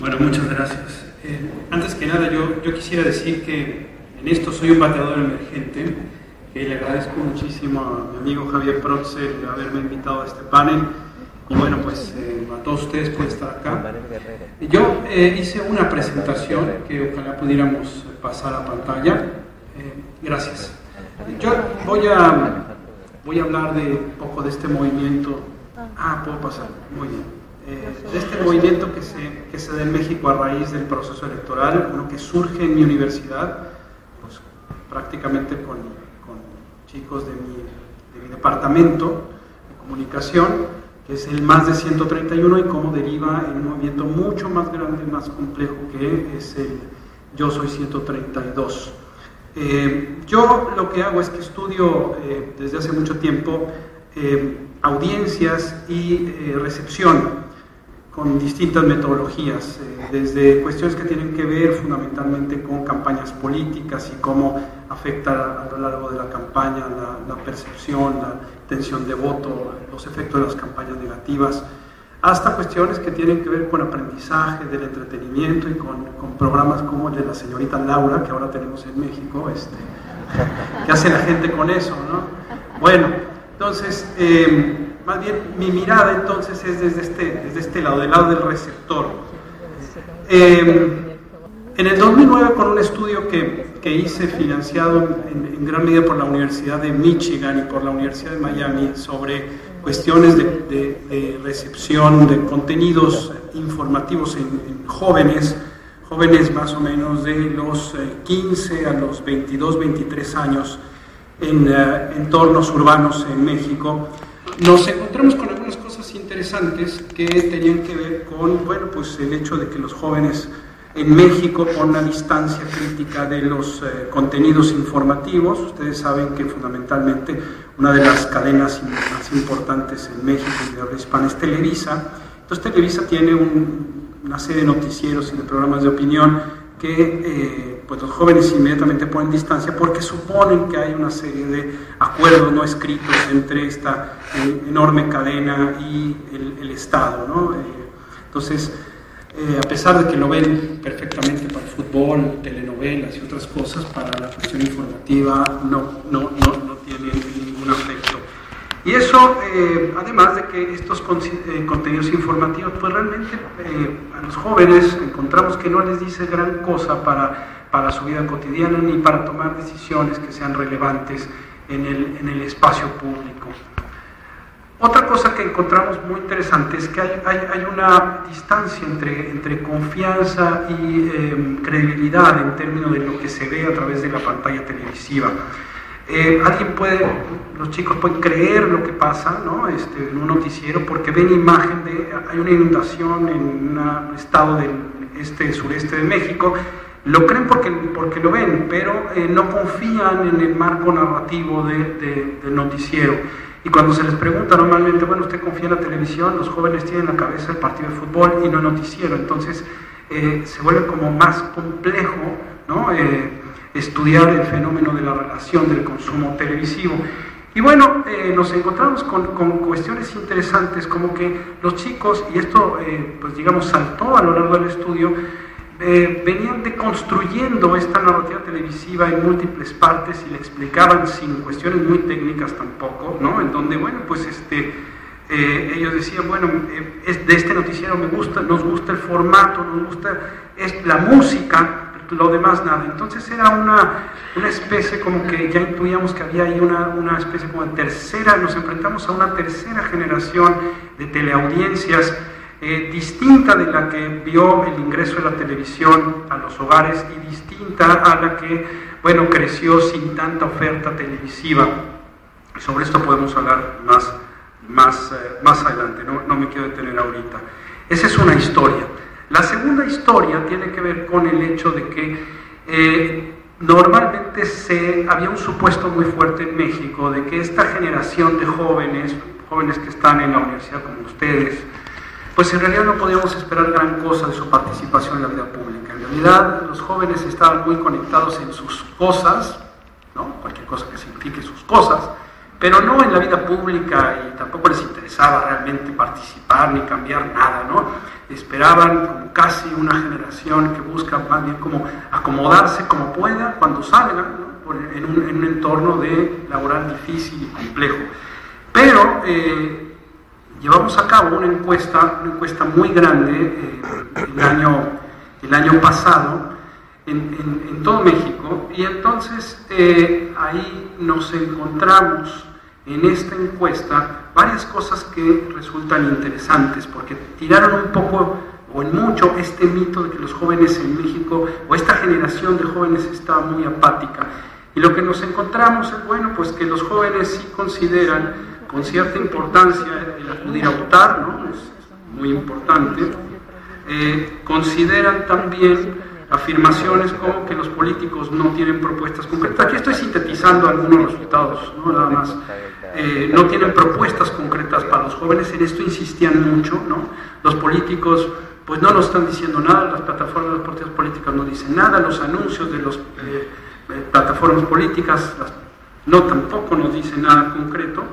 Bueno, muchas gracias. Antes que nada, yo quisiera decir que en esto soy un bateador emergente, que le agradezco muchísimo a mi amigo Javier Protzer de haberme invitado a este panel. Y bueno, pues a todos ustedes por estar acá. Yo hice una presentación que ojalá pudiéramos pasar a pantalla. Gracias. Yo voy a hablar de un poco de este movimiento. Puedo pasar. Muy bien. De este movimiento que se da en México a raíz del proceso electoral, uno que surge en mi universidad, pues prácticamente con chicos de mi departamento de comunicación, que es el Más de 131, y cómo deriva en un movimiento mucho más grande, más complejo, que es el Yo Soy 132. Yo lo que hago es que estudio desde hace mucho tiempo audiencias y recepción con distintas metodologías, desde cuestiones que tienen que ver fundamentalmente con campañas políticas y cómo afecta a lo largo de la campaña la percepción, la intención de voto, los efectos de las campañas negativas, hasta cuestiones que tienen que ver con aprendizaje, del entretenimiento y con programas como el de la señorita Laura, que ahora tenemos en México, ¿qué hace la gente con eso, no? Bueno, entonces, más bien mi mirada entonces es desde este lado, del lado del receptor. En el 2009, con un estudio que hice financiado en gran medida por la Universidad de Michigan y por la Universidad de Miami sobre cuestiones de recepción de contenidos informativos en jóvenes más o menos de los 15 a los 22, 23 años en entornos urbanos en México, nos encontramos con algunas cosas interesantes que tenían que ver con, bueno, pues el hecho de que los jóvenes en México ponen una distancia crítica de los contenidos informativos. Ustedes saben que fundamentalmente una de las cadenas más importantes en México y de habla hispana es Televisa. Entonces Televisa tiene una serie de noticieros y de programas de opinión que pues los jóvenes inmediatamente ponen distancia porque suponen que hay una serie de acuerdos no escritos entre esta enorme cadena y el Estado, ¿no? Entonces, a pesar de que lo ven perfectamente para el fútbol, telenovelas y otras cosas, para la cuestión informativa no tiene ningún afecto. Y eso, además de que estos contenidos informativos, pues realmente a los jóvenes encontramos que no les dice gran cosa para su vida cotidiana ni para tomar decisiones que sean relevantes en el espacio público. Otra cosa que encontramos muy interesante es que hay una distancia entre confianza y credibilidad en términos de lo que se ve a través de la pantalla televisiva. Los chicos pueden creer lo que pasa, ¿no? En un noticiero porque ven imagen hay una inundación en un estado del sureste de México, lo creen porque lo ven, pero no confían en el marco narrativo del noticiero. Y cuando se les pregunta normalmente, bueno, ¿usted confía en la televisión? Los jóvenes tienen en la cabeza el partido de fútbol y no el noticiero, entonces se vuelve como más complejo, ¿no? Estudiar el fenómeno de la relación del consumo televisivo. Y bueno, nos encontramos con cuestiones interesantes como que los chicos, y esto pues digamos saltó a lo largo del estudio, venían deconstruyendo esta narrativa televisiva en múltiples partes y le explicaban sin cuestiones muy técnicas tampoco, ¿no? En donde, bueno, pues ellos decían, bueno, de este noticiero nos gusta el formato, nos gusta la música, lo demás nada. Entonces era una especie como que ya intuíamos que había ahí una especie como de nos enfrentamos a una tercera generación de teleaudiencias distinta de la que vio el ingreso de la televisión a los hogares y distinta a la que, bueno, creció sin tanta oferta televisiva. Sobre esto podemos hablar más adelante, no me quiero detener ahorita. Esa es una historia. La segunda historia tiene que ver con el hecho de que normalmente había un supuesto muy fuerte en México de que esta generación de jóvenes que están en la universidad como ustedes, pues en realidad no podíamos esperar gran cosa de su participación en la vida pública. En realidad los jóvenes estaban muy conectados en sus cosas, ¿no? Cualquier cosa que signifique sus cosas, pero no en la vida pública, y tampoco les interesaba realmente participar ni cambiar nada, ¿no? esperaban como casi una generación que busca más bien como acomodarse como pueda cuando salgan, ¿no? en un entorno laboral difícil y complejo. Pero llevamos a cabo una encuesta muy grande el año pasado en todo México, y entonces ahí nos encontramos en esta encuesta varias cosas que resultan interesantes, porque tiraron un poco o en mucho este mito de que los jóvenes en México, o esta generación de jóvenes, está muy apática. Y lo que nos encontramos es, bueno, pues que los jóvenes sí consideran con cierta importancia el acudir a votar, ¿no? Es muy importante. Consideran también afirmaciones como que los políticos no tienen propuestas concretas. Aquí estoy sintetizando algunos resultados, ¿no? Nada más. No tienen propuestas concretas para los jóvenes, en esto insistían mucho, ¿no? Los políticos pues no nos están diciendo nada, las plataformas de los partidos políticos no dicen nada, los anuncios de las plataformas políticas tampoco nos dicen nada concreto.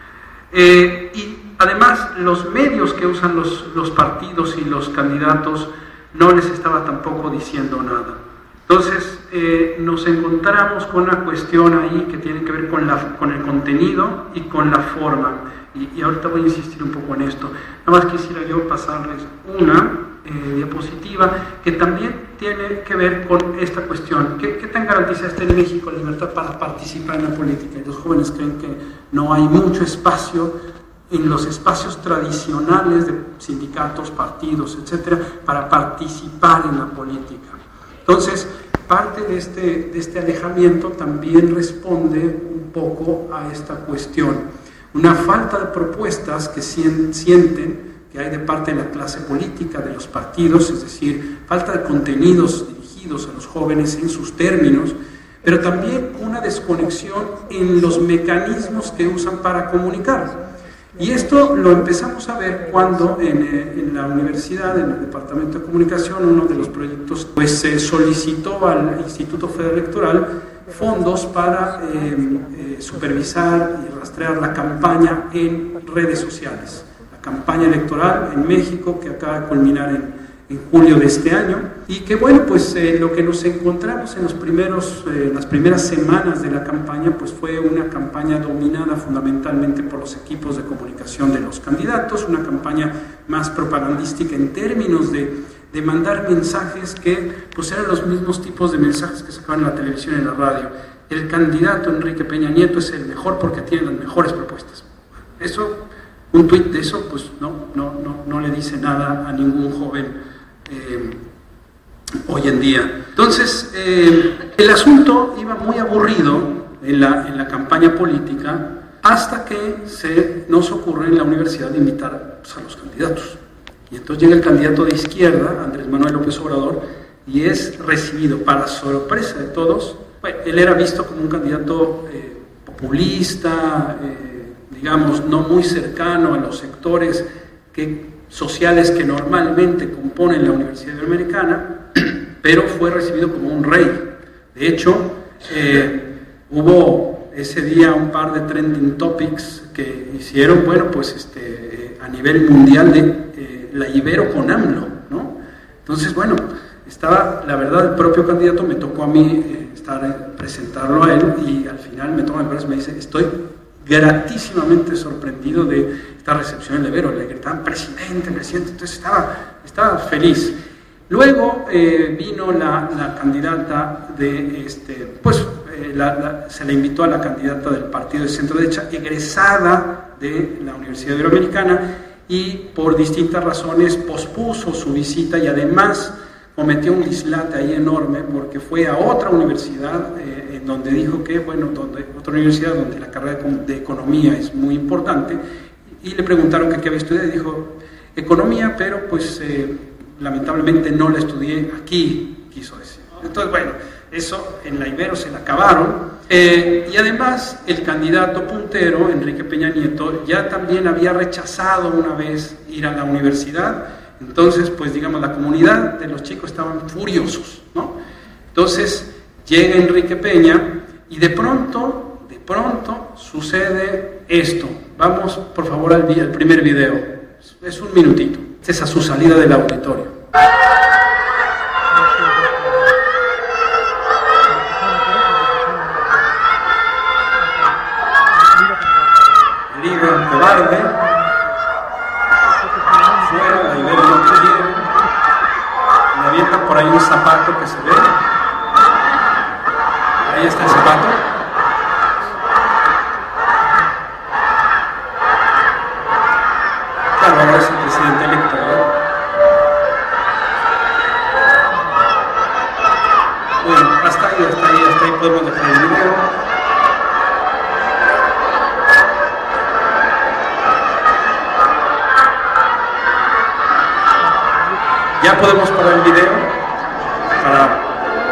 Y además los medios que usan los partidos y los candidatos no les estaba tampoco diciendo nada. Entonces nos encontramos con una cuestión ahí que tiene que ver con el contenido y con la forma, y ahorita voy a insistir un poco en esto. Nada más quisiera yo pasarles una diapositiva que también tiene que ver con esta cuestión. ¿Qué tan garantiza está en México la libertad para participar en la política? Y los jóvenes creen que no hay mucho espacio en los espacios tradicionales de sindicatos, partidos, etcétera, para participar en la política. Entonces, parte de este alejamiento también responde un poco a esta cuestión. Una falta de propuestas que sienten que hay de parte de la clase política, de los partidos, es decir, falta de contenidos dirigidos a los jóvenes en sus términos, pero también una desconexión en los mecanismos que usan para comunicar. Y esto lo empezamos a ver cuando en la universidad, en el Departamento de Comunicación, uno de los proyectos, pues se solicitó al Instituto Federal Electoral fondos para supervisar y rastrear la campaña en redes sociales. La campaña electoral en México, que acaba de culminar en julio de este año, y que bueno, pues lo que nos encontramos en las primeras semanas de la campaña, pues fue una campaña dominada fundamentalmente por los equipos de comunicación de los candidatos, una campaña más propagandística en términos de mandar mensajes que pues eran los mismos tipos de mensajes que sacaban en la televisión y en la radio. El candidato Enrique Peña Nieto es el mejor porque tiene las mejores propuestas. Eso, un tuit de eso, pues no le dice nada a ningún joven hoy en día. Entonces, el asunto iba muy aburrido en la campaña política, hasta que nos ocurre en la universidad de invitar a los candidatos. Y entonces llega el candidato de izquierda, Andrés Manuel López Obrador, y es recibido, para sorpresa de todos. Bueno, él era visto como un candidato populista, digamos, no muy cercano a los sectores sociales que normalmente componen la Universidad Iberoamericana, pero fue recibido como un rey. De hecho, hubo ese día un par de trending topics que hicieron, bueno, pues a nivel mundial de la Ibero con AMLO, ¿no? Entonces, bueno, estaba, la verdad, el propio candidato, me tocó a mí presentarlo a él, y al final me toma el brazo y me dice: estoy gratísimamente sorprendido de esta recepción en la Ibero. Le gritaban presidente, entonces estaba feliz. Luego vino la candidata se le invitó a la candidata del partido de centro derecha, egresada de la Universidad Iberoamericana, y por distintas razones pospuso su visita, y además cometió un dislate ahí enorme porque fue a otra universidad en donde dijo que, otra universidad donde la carrera de economía es muy importante, y le preguntaron que qué había estudiado, y dijo economía, pero pues lamentablemente no la estudié aquí, quiso decir. Entonces, bueno, eso en la Ibero se la acabaron. Y además el candidato puntero, Enrique Peña Nieto, ya también había rechazado una vez ir a la universidad. Entonces, pues digamos, la comunidad de los chicos estaban furiosos, ¿no? Entonces llega Enrique Peña, y de pronto sucede esto. Vamos por favor al primer video, es un minutito. Esta es a su salida del auditorio. Herido, cobarde, fuera, ahí ven lo que quiere. Le avienta por ahí un zapato que se ve. Ahí está el zapato. Claro, ahora es el presidente electo, ¿verdad? Bueno, hasta ahí podemos dejar el video. Ya podemos parar el video para...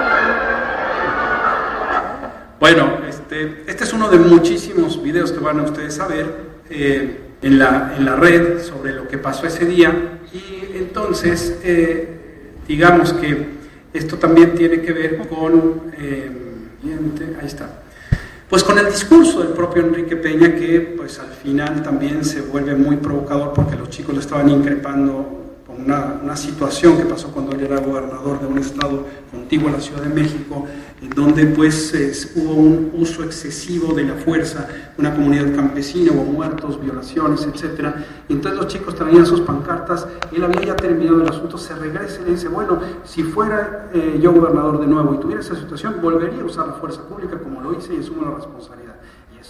Bueno, este es uno de muchísimos videos que van a ustedes a ver en la red sobre lo que pasó ese día, y entonces digamos que esto también tiene que ver con ahí está, pues con el discurso del propio Enrique Peña, que pues al final también se vuelve muy provocador porque los chicos le estaban increpando con una situación que pasó cuando él era gobernador de un estado contiguo a la Ciudad de México, en donde pues hubo un uso excesivo de la fuerza, una comunidad campesina, hubo muertos, violaciones, etc. Y entonces los chicos traían sus pancartas, él había ya terminado el asunto, se regresa y le dice, bueno, si fuera yo gobernador de nuevo y tuviera esa situación, volvería a usar la fuerza pública como lo hice y asumo la responsabilidad.